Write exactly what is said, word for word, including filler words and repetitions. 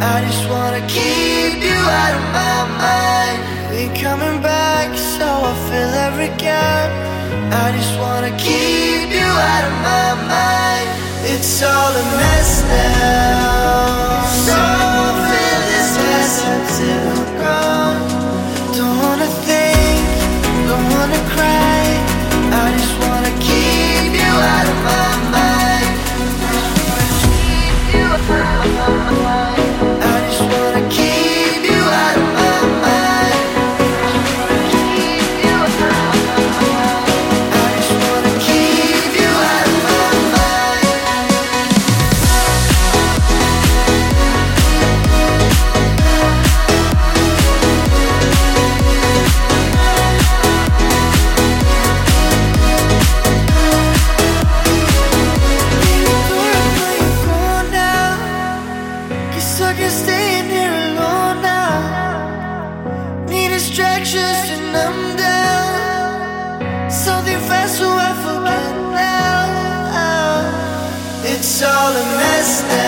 I just wanna keep you out of my mind. Ain't coming back, so I fill every gap. I just wanna keep you out of my mind. It's all a mess now. So fill this glass until I'm gone. Don't wanna think, don't wanna cry. I just wanna keep you out of my mind. I just wanna keep you out of my mind. I just wanna keep you out of my mind. I can stay in here alone now. Need distractions to numb down. Something fast so I forget now. It's all a mess now.